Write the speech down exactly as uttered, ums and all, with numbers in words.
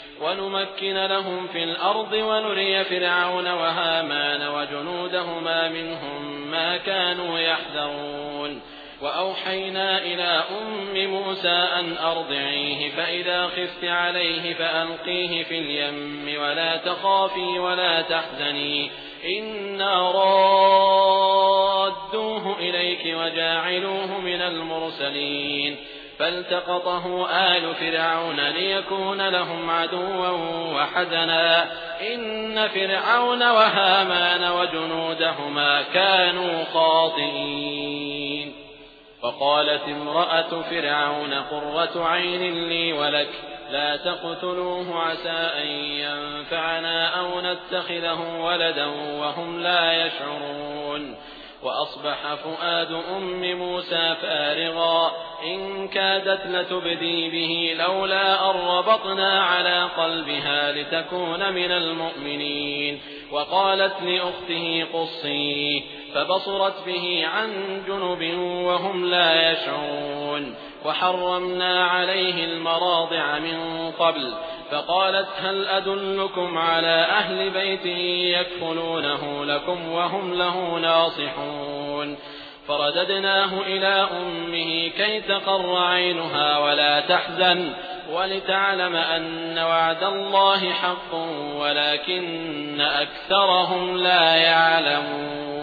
ونمكن لهم في الأرض ونري فرعون وهامان وجنودهما منهم ما كانوا يحذرون وأوحينا إلى أم موسى أن أرضعيه فإذا خفت عليه فألقيه في اليم ولا تخافي ولا تحزني إنا رادوه إليك وجاعلوه من المرسلين فالتقطه آل فرعون ليكون لهم عدوا وحزنا إن فرعون وهامان وجنودهما كانوا خاطئين فقالت امرأة فرعون قرة عين لي ولك لا تقتلوه عسى أن ينفعنا أو نتخذه ولدا وهم لا يشعرون وأصبح فؤاد أم موسى فارغا إن كادت لتبدي به لولا أن ربطنا على قلبها لتكون من المؤمنين وقالت لأخته قصيه فبصرت به عن جنب وهم لا يشعرون وحرمنا عليه المراضع من قبل فقالت هل أدلكم على أهل بيت يكفلونه لكم وهم له ناصحون فرددناه إلى أمه كي تقر عينها ولا تحزن ولتعلم أن وعد الله حق ولكن أكثرهم لا يعلمون.